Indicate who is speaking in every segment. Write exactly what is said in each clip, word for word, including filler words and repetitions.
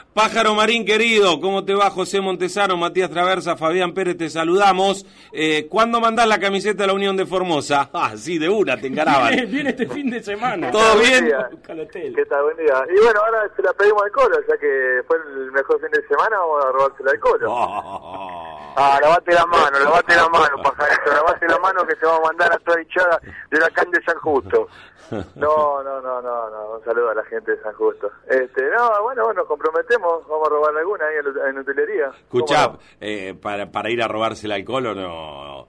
Speaker 1: Pájaro Marín querido, ¿cómo te va? José Montesano, Matías Traversa, Fabián Pérez, te saludamos. Eh, ¿Cuándo mandás la camiseta de la Unión de Formosa? Ah, sí, de una, te encaraban.
Speaker 2: Viene, viene este fin de semana.
Speaker 1: ¿Todo bien?
Speaker 3: ¿Qué tal? Buen día. Y bueno, ahora se la pedimos al Colo, ya que fue el mejor fin de semana, vamos a robársela al Colo.
Speaker 1: Oh.
Speaker 3: Ah, lavate la mano, lavate la mano, pajarito, lavate la mano que te vamos a mandar a toda hinchada de Huracán de San Justo. No, no, no, no, no, un saludo a la gente de San Justo. Este, no, bueno, nos comprometemos, vamos a robar alguna ahí en, en utilería.
Speaker 1: Escuchá, no? eh, para, para ir a robársela al Colo no,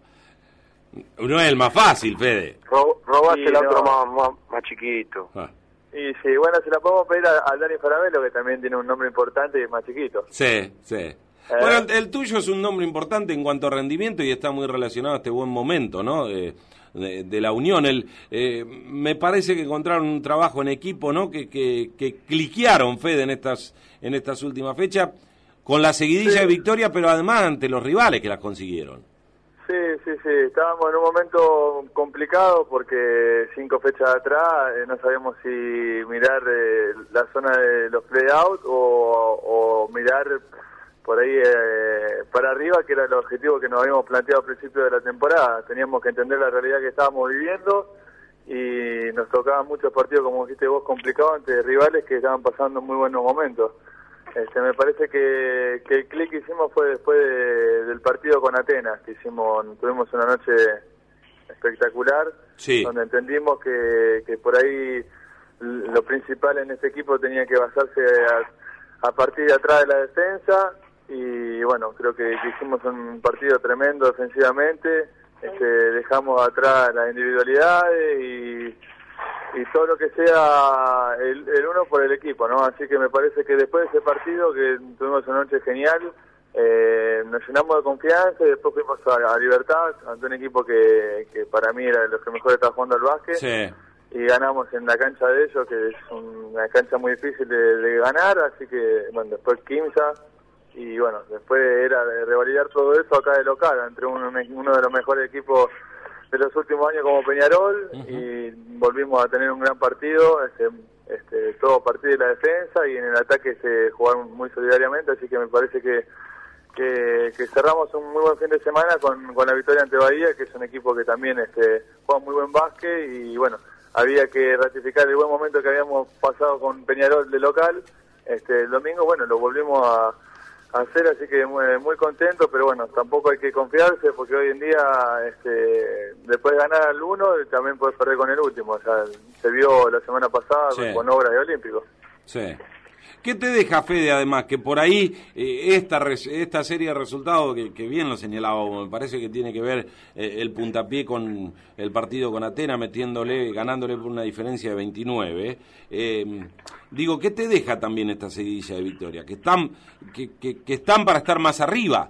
Speaker 1: no es el más fácil, Fede.
Speaker 3: Ro, robársela
Speaker 4: sí,
Speaker 3: a otro
Speaker 4: no.
Speaker 3: más, más, más chiquito.
Speaker 1: Ah.
Speaker 3: Y sí, bueno, se la podemos pedir a, a Dani Farabello, que también tiene un nombre importante y es más chiquito.
Speaker 1: Sí, sí. Eh. Bueno, el, el tuyo es un nombre importante en cuanto a rendimiento y está muy relacionado a este buen momento, ¿no? Eh, De, de la Unión. El, eh, me parece que encontraron un trabajo en equipo, ¿no? Que, que, que cliquearon, Fede, en estas en estas últimas fechas, con la seguidilla
Speaker 3: sí.
Speaker 1: de victoria, pero además ante los rivales que las consiguieron.
Speaker 3: Sí, sí, sí. Estábamos en un momento complicado porque cinco fechas atrás eh, no sabíamos si mirar eh, la zona de los play-out o, o mirar por ahí eh, para arriba, que era el objetivo que nos habíamos planteado al principio de la temporada. Teníamos que entender la realidad que estábamos viviendo y nos tocaban muchos partidos, como dijiste vos, complicados ante rivales que estaban pasando muy buenos momentos. Este, me parece que, que el clic que hicimos fue después de, del partido con Atenas, que hicimos, tuvimos una noche espectacular,
Speaker 1: sí.
Speaker 3: donde entendimos que, que por ahí lo principal en este equipo tenía que basarse a, a partir de atrás de la defensa. Y bueno, creo que, que hicimos un partido tremendo defensivamente, este, dejamos atrás las individualidades y, y todo lo que sea el, el uno por el equipo, ¿no? Así que me parece que después de ese partido, que tuvimos una noche genial, eh, nos llenamos de confianza y después fuimos a, a Libertad, ante un equipo que, que para mí era de los que mejor estaba jugando al básquet.
Speaker 1: Sí.
Speaker 3: Y ganamos en la cancha de ellos, que es una cancha muy difícil de, de ganar, así que, bueno, después Quimsa. Y bueno, después era de revalidar todo eso acá de local, entre uno, uno de los mejores equipos de los últimos años como Peñarol, uh-huh. Y volvimos a tener un gran partido, este, este, todo a partir de la defensa y en el ataque se jugaron muy solidariamente, así que me parece que, que, que cerramos un muy buen fin de semana con, con la victoria ante Bahía, que es un equipo que también este, juega muy buen básquet y bueno, había que ratificar el buen momento que habíamos pasado con Peñarol de local. Este, el domingo, bueno, lo volvimos a hacer, así que muy, muy contento, pero bueno, tampoco hay que confiarse porque hoy en día este, después de ganar al uno también puedes perder con el último, o sea, se vio la semana pasada, sí, con obras de Olímpico.
Speaker 1: Sí. ¿Qué te deja, Fede, además, que por ahí eh, esta esta serie de resultados, que, que bien lo señalaba, me parece que tiene que ver eh, el puntapié con el partido con Atenas, metiéndole, ganándole por una diferencia de veintinueve, eh, digo, ¿qué te deja también esta seguidilla de victoria? Que están, que, que, que están para estar más arriba.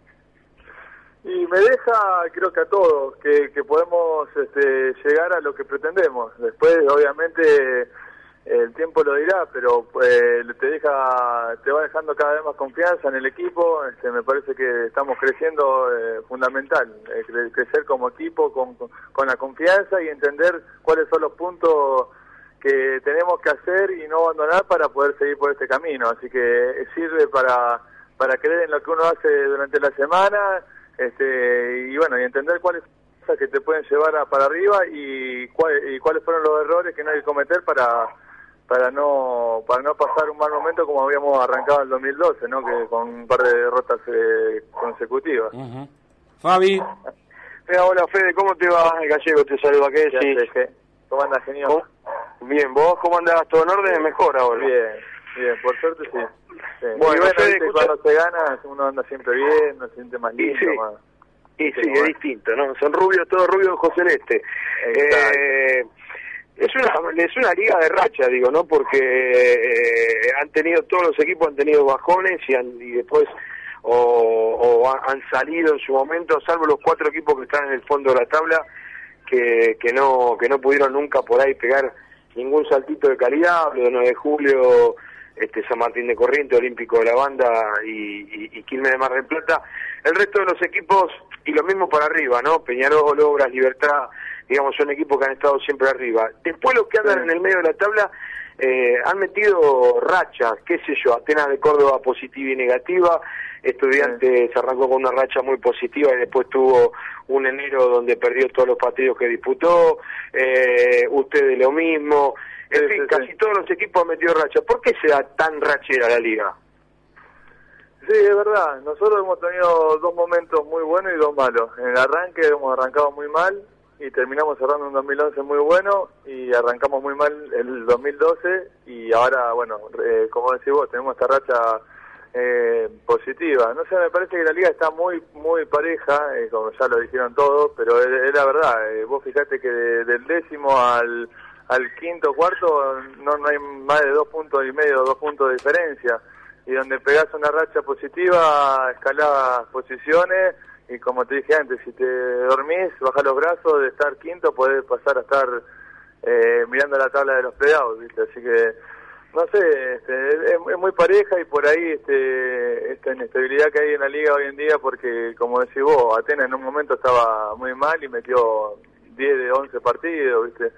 Speaker 3: Y me deja, creo que a todos, que, que podemos este, llegar a lo que pretendemos. Después, obviamente, el tiempo lo dirá, pero eh, te deja, te va dejando cada vez más confianza en el equipo. Este, me parece que estamos creciendo, eh, fundamental, eh, cre- crecer como equipo con, con, con la confianza y entender cuáles son los puntos que tenemos que hacer y no abandonar para poder seguir por este camino. Así que sirve para, para creer en lo que uno hace durante la semana, este, y bueno, y entender cuáles son las cosas que te pueden llevar a, para arriba y, cuál, y cuáles fueron los errores que no hay que cometer para para no para no pasar un mal momento como habíamos arrancado en el dos mil doce, ¿no? Que con un par de derrotas eh, consecutivas.
Speaker 1: Uh-huh. Fabi.
Speaker 4: Mira, hola Fede, ¿cómo te va? El gallego te saluda, ¿qué
Speaker 3: ¿Qué
Speaker 4: decís?
Speaker 3: haces? ¿Cómo andas, genio?
Speaker 4: ¿Cómo? Bien, ¿vos cómo andás? ¿Todo en orden? Mejor ahora.
Speaker 3: Bien, bien, por suerte sí. sí.
Speaker 4: Bueno,
Speaker 3: y bueno,
Speaker 4: Fede,
Speaker 3: viste,
Speaker 4: escucha...
Speaker 3: cuando se gana uno anda siempre bien, no se siente más lindo,
Speaker 4: y sí,
Speaker 3: más...
Speaker 4: Y sí,
Speaker 3: sí,
Speaker 4: es
Speaker 3: bueno.
Speaker 4: distinto, ¿no? Son rubios, todos rubios ojos celeste. Eh, es una es una liga de racha, digo, ¿no? Porque eh, han tenido, todos los equipos han tenido bajones y, han, y después o, o han salido en su momento, salvo los cuatro equipos que están en el fondo de la tabla, que, que no que no pudieron nunca por ahí pegar ningún saltito de calidad. Hablo de nueve de julio, este San Martín de Corrientes, Olímpico de la Banda y, y, y Quilmes de Mar del Plata. El resto de los equipos, y lo mismo para arriba, ¿no? Peñarol, Obras, Libertad, digamos, son equipos que han estado siempre arriba. Después los que andan en el medio de la tabla, eh, han metido rachas, qué sé yo, Atenas de Córdoba positiva y negativa, Estudiantes se arrancó con una racha muy positiva y después tuvo un enero donde perdió todos los partidos que disputó, eh, ustedes lo mismo, en sí, fin, sí, casi sí. Todos los equipos han metido rachas. ¿Por qué se da tan rachera la liga?
Speaker 3: Sí, es verdad, nosotros hemos tenido dos momentos muy buenos y dos malos. En el arranque hemos arrancado muy mal y terminamos cerrando un dos mil once muy bueno y arrancamos muy mal el dos mil doce y ahora, bueno, eh, como decís vos, tenemos esta racha eh, positiva. No sé, me parece que la liga está muy muy pareja, eh, como ya lo dijeron todos, pero es, es la verdad. Eh, vos fijate que de, del décimo al, al quinto cuarto no, no hay más de dos puntos y medio, dos puntos de diferencia. Y donde pegás una racha positiva, escalás posiciones, y como te dije antes, si te dormís, bajás los brazos, de estar quinto podés pasar a estar eh, mirando la tabla de los playoffs, ¿viste? Así que, no sé, este, es, es muy pareja y por ahí este, esta inestabilidad que hay en la liga hoy en día, porque como decís vos, Atenas en un momento estaba muy mal y metió diez de once partidos, ¿viste?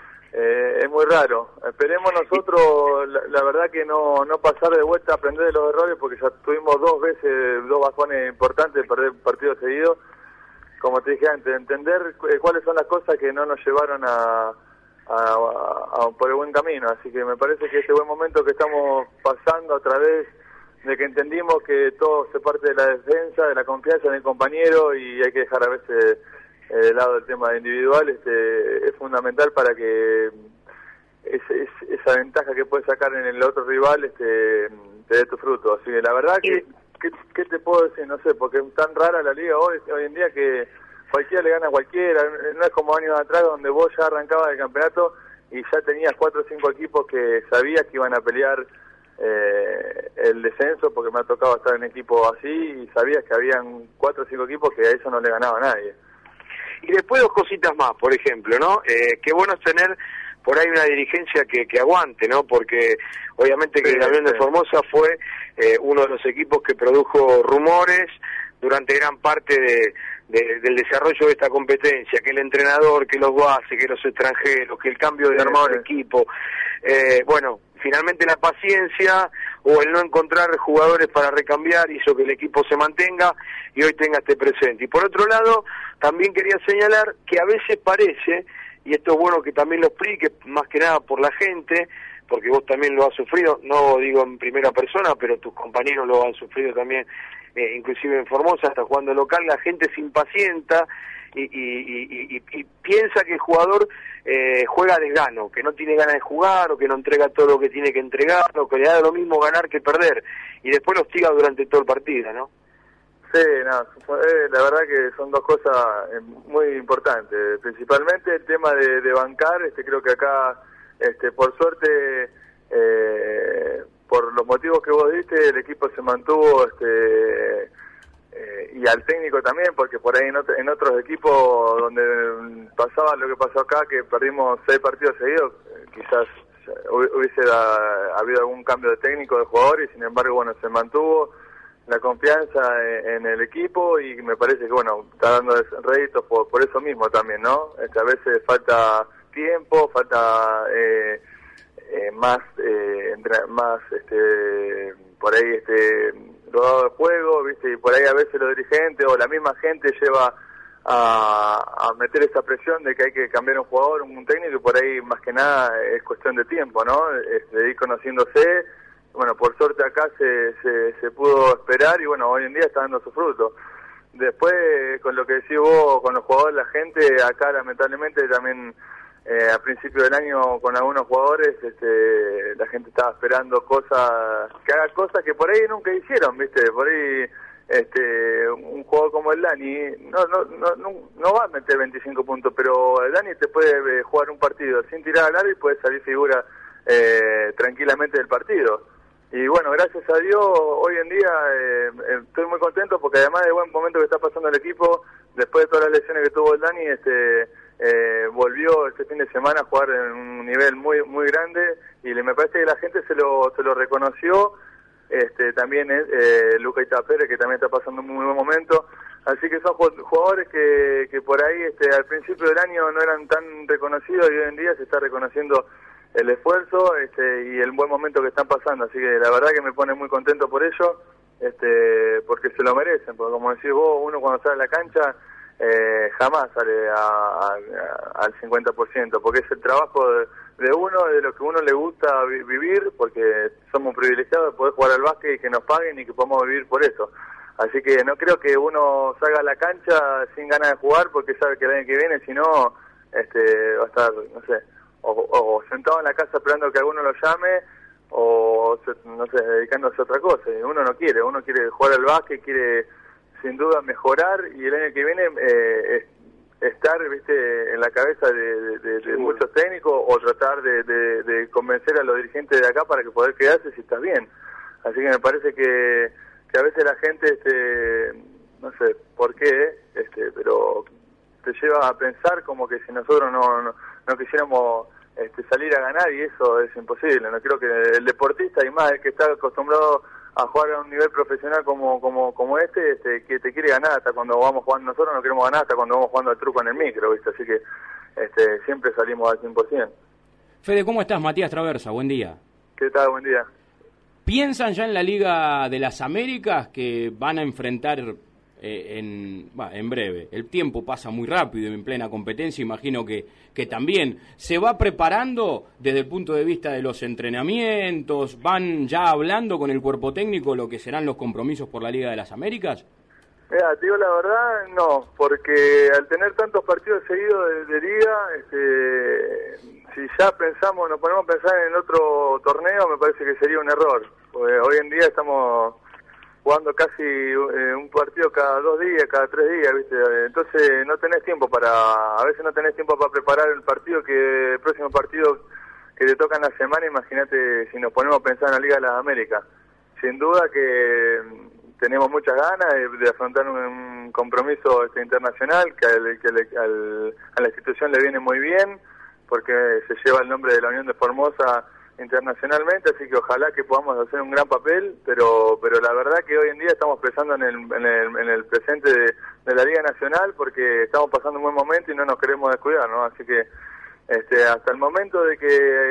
Speaker 3: Eh, es muy raro. Esperemos nosotros, la, la verdad que no no pasar de vuelta a aprender de los errores, porque ya tuvimos dos veces, dos bajones importantes de perder partidos seguidos. Como te dije antes, entender cu cuáles son las cosas que no nos llevaron a, a, a, a por el buen camino. Así que me parece que ese buen momento que estamos pasando a través de que entendimos que todo se parte de la defensa, de la confianza en el compañero, y hay que dejar a veces del lado del tema individual, este, es fundamental para que es, es, esa ventaja que puedes sacar en el otro rival este, te dé tu fruto. Así que la verdad que, que, ¿qué te puedo decir? No sé, porque es tan rara la liga hoy, hoy en día que cualquiera le gana a cualquiera. No es como años atrás donde vos ya arrancabas el campeonato y ya tenías cuatro o cinco equipos que sabías que iban a pelear eh, el descenso, porque me ha tocado estar en equipos así y sabías que habían cuatro o cinco equipos que a eso no le ganaba a nadie.
Speaker 4: Y después dos cositas más, por ejemplo, ¿no? Eh, qué bueno es tener por ahí una dirigencia que, que aguante, ¿no? Porque obviamente que sí, el Avión sí. de Formosa fue eh, uno de los equipos que produjo rumores durante gran parte de, de, del desarrollo de esta competencia, que el entrenador, que los bases, que los extranjeros, que el cambio de sí, armado sí. del equipo. Eh, bueno, finalmente la paciencia o el no encontrar jugadores para recambiar hizo que el equipo se mantenga y hoy tenga este presente. Y por otro lado, también quería señalar que a veces parece, y esto es bueno que también lo explique, más que nada por la gente, porque vos también lo has sufrido, no digo en primera persona, pero tus compañeros lo han sufrido también, eh, inclusive en Formosa, hasta jugando local, la gente se impacienta y, y, y, y, y piensa que el jugador eh, juega a desgano, que no tiene ganas de jugar, o que no entrega todo lo que tiene que entregar, o que le da lo mismo ganar que perder, y después lo hostiga durante todo el partido, ¿no?
Speaker 3: Sí, no, eh, la verdad que son dos cosas eh, muy importantes. Principalmente el tema de, de bancar, este, creo que acá, este, por suerte, eh, por los motivos que vos diste, el equipo se mantuvo, este, eh, y al técnico también, porque por ahí en, otro, en otros equipos donde pasaba lo que pasó acá, que perdimos seis partidos seguidos, eh, quizás hubiese da, habido algún cambio de técnico, de jugador, y sin embargo, bueno, se mantuvo la confianza en, en el equipo, y me parece que, bueno, está dando réditos por, por eso mismo también, ¿no? Este, a veces falta tiempo, falta eh, eh, más, eh, más este, por ahí, este, rodado de juego, ¿viste? Y por ahí a veces los dirigentes o la misma gente lleva a, a meter esa presión de que hay que cambiar un jugador, un técnico, y por ahí más que nada es cuestión de tiempo, ¿no? Es de ir conociéndose. Bueno, por suerte acá se, se, se pudo esperar y bueno, hoy en día está dando su fruto. Después, con lo que decís vos, con los jugadores, la gente, acá lamentablemente también eh, a principio del año con algunos jugadores, este, la gente estaba esperando cosas, que haga cosas que por ahí nunca hicieron, ¿viste? Por ahí este, un jugador como el Dani no, no, no, no, no va a meter veinticinco puntos, pero el Dani te puede jugar un partido sin tirar al área y puede salir figura eh, tranquilamente del partido. Y bueno, gracias a Dios, hoy en día eh, estoy muy contento porque además del buen momento que está pasando el equipo, después de todas las lesiones que tuvo el Dani, este, eh, volvió este fin de semana a jugar en un nivel muy muy grande y le, me parece que la gente se lo se lo reconoció. Este, también eh, Luca Itapere, que también está pasando un muy buen momento. Así que son jugadores que, que por ahí este, al principio del año no eran tan reconocidos y hoy en día se está reconociendo el esfuerzo este, y el buen momento que están pasando, así que la verdad que me pone muy contento por ello, este, porque se lo merecen, porque como decís vos, uno cuando sale a la cancha eh, jamás sale a, a, a, al cincuenta por ciento, porque es el trabajo de, de uno, de lo que uno le gusta vi, vivir, porque somos privilegiados de poder jugar al básquet y que nos paguen y que podamos vivir por eso. Así que no creo que uno salga a la cancha sin ganas de jugar porque sabe que el año que viene, si no, este, va a estar, no sé, o, o sentado en la casa esperando que alguno lo llame, o, no sé, dedicándose a otra cosa. Y uno no quiere, uno quiere jugar al básquet, quiere sin duda mejorar, y el año que viene eh, estar, viste, en la cabeza de, de, de, de muchos técnicos, o tratar de, de, de convencer a los dirigentes de acá para que poder quedarse si estás bien. Así que me parece que que a veces la gente, este, no sé por qué, este, pero te lleva a pensar como que si nosotros no, no, no quisiéramos este, salir a ganar, y eso es imposible. No creo que el deportista, y más el que está acostumbrado a jugar a un nivel profesional como como como este, este que te quiere ganar hasta cuando vamos jugando. Nosotros no queremos ganar hasta cuando vamos jugando al truco en el micro, ¿viste? Así que este, siempre salimos al cien por ciento.
Speaker 2: Fede, ¿cómo estás? Matías Traversa, buen día.
Speaker 3: ¿Qué tal? Buen día.
Speaker 2: ¿Piensan ya en la Liga de las Américas que van a enfrentar eh, en, bah, en breve? El tiempo pasa muy rápido en plena competencia, imagino que, que también. ¿Se va preparando desde el punto de vista de los entrenamientos? ¿Van ya hablando con el cuerpo técnico lo que serán los compromisos por la Liga de las Américas?
Speaker 3: Mira, te digo la verdad, no, porque al tener tantos partidos seguidos de, de Liga, este, si ya pensamos, nos ponemos a pensar en otro torneo, me parece que sería un error. Porque hoy en día estamos jugando casi eh, un partido cada dos días, cada tres días, ¿viste? Entonces no tenés tiempo para, a veces no tenés tiempo para preparar el partido, que el próximo partido que te toca en la semana. Imagínate si nos ponemos a pensar en la Liga de las Américas. Sin duda que tenemos muchas ganas de, de afrontar un, un compromiso este, internacional, que, al, que le, al, a la institución le viene muy bien, porque se lleva el nombre de la Unión de Formosa internacionalmente, así que ojalá que podamos hacer un gran papel, pero pero la verdad que hoy en día estamos pensando en el, en el, en el presente de, de la Liga Nacional, porque estamos pasando un buen momento y no nos queremos descuidar, ¿no? Así que este, hasta el momento de que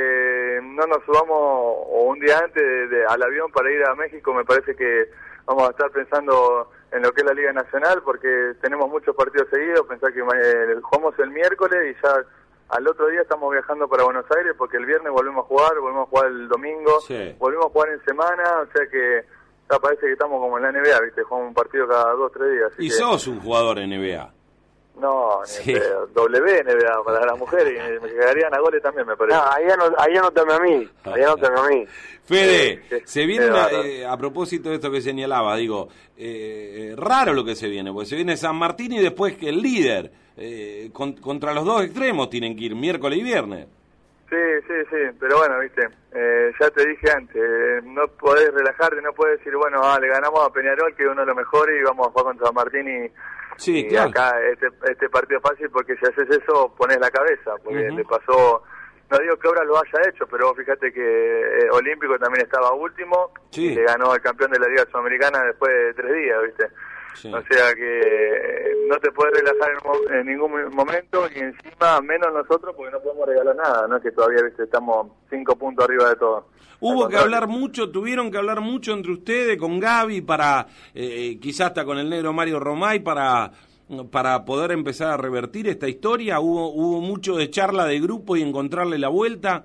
Speaker 3: eh, no nos subamos o un día antes de, de, al avión para ir a México, me parece que vamos a estar pensando en lo que es la Liga Nacional, porque tenemos muchos partidos seguidos. Pensá que eh, jugamos el miércoles y ya al otro día estamos viajando para Buenos Aires, porque el viernes volvemos a jugar, volvemos a jugar el domingo, sí. volvemos a jugar en semana, o sea que ya parece que estamos como en la N B A, ¿viste? Jugamos un partido cada dos, tres días.
Speaker 1: Y
Speaker 3: que...
Speaker 1: sos un jugador N B A.
Speaker 3: No,
Speaker 1: sí.
Speaker 3: ni W N B A para las mujeres, y me llegarían a goles también, me parece.
Speaker 4: No, ahí no, ahí no tome a mí, ahí no tome a mí.
Speaker 1: Fede,
Speaker 3: sí,
Speaker 1: se viene, una, eh, a propósito de esto que señalaba, digo, eh, raro lo que se viene, porque se viene San Martín y después que el líder, eh, con, contra los dos extremos tienen que ir miércoles y viernes.
Speaker 3: Sí, sí, sí, pero bueno, viste, eh, ya te dije antes, eh, no podés relajarte, no podés decir, bueno, ah, le ganamos a Peñarol, que es uno de los mejores, y vamos a jugar contra San Martín y...
Speaker 1: Sí,
Speaker 3: y
Speaker 1: claro.
Speaker 3: Acá este, este partido es fácil, porque si haces eso pones la cabeza, porque uh-huh. le pasó, no digo que ahora lo haya hecho, pero fíjate que eh, Olímpico también estaba último,
Speaker 1: sí.
Speaker 3: y le ganó al campeón de la Liga Sudamericana después de tres días, ¿viste? Sí. O sea que eh, no te puedes relajar en, en ningún momento, y encima menos nosotros, porque no podemos regalar nada, no es que todavía, ¿viste? Estamos cinco puntos arriba de todo.
Speaker 1: Hubo que hablar mucho, tuvieron que hablar mucho entre ustedes, con Gaby, para eh, quizás hasta con el negro Mario Romay, para para poder empezar a revertir esta historia. Hubo hubo mucho de charla de grupo y encontrarle la vuelta.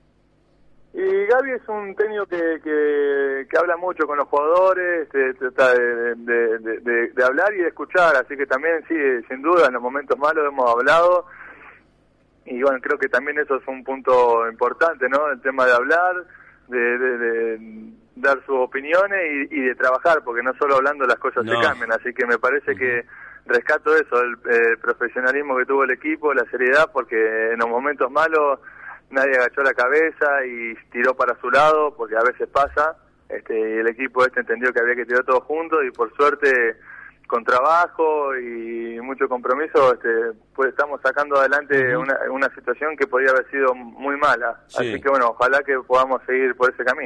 Speaker 3: Y Gaby es un técnico que, que, que habla mucho con los jugadores, trata de, de, de, de, de hablar y de escuchar, así que también sí, sin duda, en los momentos malos hemos hablado. Y bueno, creo que también eso es un punto importante, ¿no? El tema de hablar, de, de, de dar sus opiniones y, y de trabajar, porque no solo hablando las cosas no. se cambian, así que me parece uh-huh. que rescato eso, el eh, profesionalismo que tuvo el equipo, la seriedad, porque en los momentos malos nadie agachó la cabeza y tiró para su lado, porque a veces pasa, este, y el equipo este entendió que había que tirar todos juntos, y por suerte con trabajo y mucho compromiso este, pues estamos sacando adelante uh-huh. una, una situación que podría haber sido muy mala, sí. así que bueno, ojalá que podamos seguir por ese camino.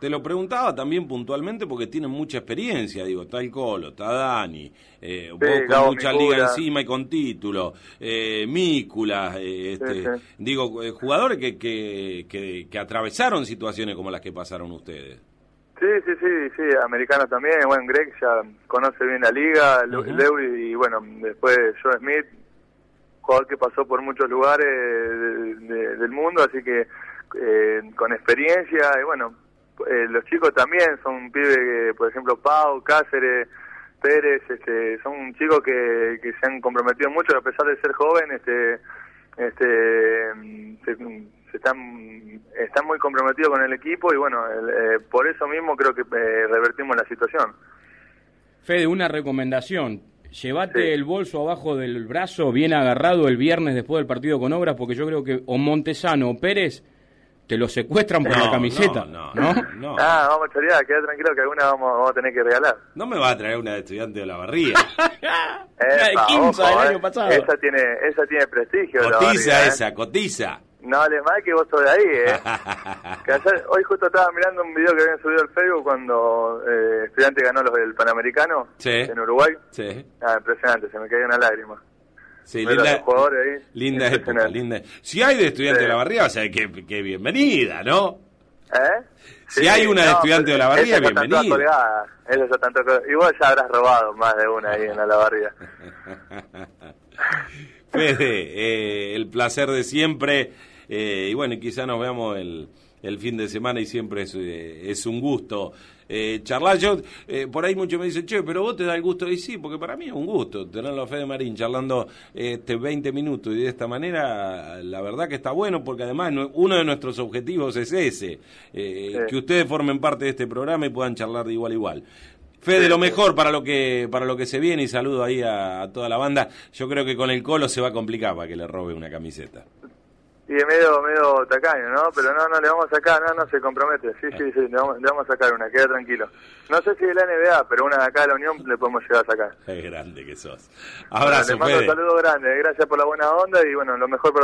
Speaker 1: te lo preguntaba también puntualmente porque tienen mucha experiencia, digo, está el Colo, está Dani, eh,
Speaker 3: Sí,
Speaker 1: vos con
Speaker 3: Gabo
Speaker 1: mucha
Speaker 3: Micula.
Speaker 1: liga encima y con título, eh, Mícula, eh, este,
Speaker 3: Sí, sí.
Speaker 1: digo, eh, jugadores que, que, que, que atravesaron situaciones como las que pasaron ustedes.
Speaker 3: Sí, sí, sí, sí, americanos también. Bueno, Greg ya conoce bien la liga,
Speaker 1: Uh-huh.
Speaker 3: Lewis y bueno, después Joe Smith, jugador que pasó por muchos lugares de- de- del mundo, así que eh, con experiencia y bueno, eh, los chicos también son pibes, que, por ejemplo, Pau, Cáceres, Pérez, este, son chicos que, que se han comprometido mucho a pesar de ser jóvenes, este, este, se, se están, están muy comprometidos con el equipo y bueno, el, eh, por eso mismo creo que eh, revertimos la situación.
Speaker 2: Fede, una recomendación. Llévate
Speaker 3: Sí.
Speaker 2: el bolso abajo del brazo bien agarrado el viernes después del partido con Obras, porque yo creo que o Montesano o Pérez te lo secuestran por
Speaker 1: No,
Speaker 2: la camiseta.
Speaker 1: no,
Speaker 2: ¿no?
Speaker 1: no, no.
Speaker 3: Ah, vamos a chorear, queda tranquilo que alguna vamos, vamos a tener que regalar.
Speaker 1: No me va a traer una de estudiante de la barría.
Speaker 2: La de
Speaker 3: Epa,
Speaker 2: Quimsa
Speaker 3: ojo,
Speaker 2: del
Speaker 3: eh.
Speaker 2: año pasado.
Speaker 3: Esa tiene, esa tiene prestigio. la
Speaker 1: Cotiza
Speaker 3: barriga, eh.
Speaker 1: esa, cotiza.
Speaker 3: No hables mal que vos sos de ahí, eh. Que ayer- hoy justo estaba mirando un video que habían subido al Facebook cuando eh, Estudiante ganó los del Panamericano
Speaker 1: Sí.
Speaker 3: en Uruguay.
Speaker 1: Sí,
Speaker 3: Ah, impresionante, se me cayó una lágrima.
Speaker 1: sí,
Speaker 3: Ver a
Speaker 1: linda,
Speaker 3: los jugadores ahí,
Speaker 1: linda época,
Speaker 3: impresionante.
Speaker 1: linda. Si hay de estudiante
Speaker 3: Sí.
Speaker 1: de la barría, o sea, que, que bienvenida, ¿no?
Speaker 3: ¿Eh?
Speaker 1: Si hay una de Estudiante de la Barría,
Speaker 3: esas ya están todas
Speaker 1: bienvenida.
Speaker 3: colgadas, esas ya están todas colgadas. Y vos ya habrás robado más de una ahí en la Barría.
Speaker 1: Fede, eh, el placer de siempre, eh, y bueno, y quizá nos veamos el, el fin de semana y siempre es, eh, es un gusto eh, charlar. Yo, eh, por ahí muchos me dicen, che, pero vos te da el gusto, y sí, porque para mí es un gusto tenerlo a Fede Marín charlando este veinte minutos y de esta manera, la verdad que está bueno, porque además no- uno de nuestros objetivos es ese, eh,
Speaker 3: Sí.
Speaker 1: que ustedes formen parte de este programa y puedan charlar de igual a igual. Fede, lo mejor para lo que para lo que se viene, y saludo ahí a, a toda la banda. Yo creo que con el Colo se va a complicar para que le robe una camiseta.
Speaker 3: Y es medio, medio tacaño, ¿no? Pero no, no, le vamos a sacar, no, no se compromete. Sí, sí, sí, le vamos, le vamos a sacar una, queda tranquilo. No sé si de la N B A, pero una de acá de la Unión le podemos llegar a sacar.
Speaker 1: Qué grande que sos.
Speaker 3: Bueno,
Speaker 1: Abrazo,
Speaker 3: le mando
Speaker 1: Fede.
Speaker 3: un saludo grande, gracias por la buena onda y bueno, lo mejor para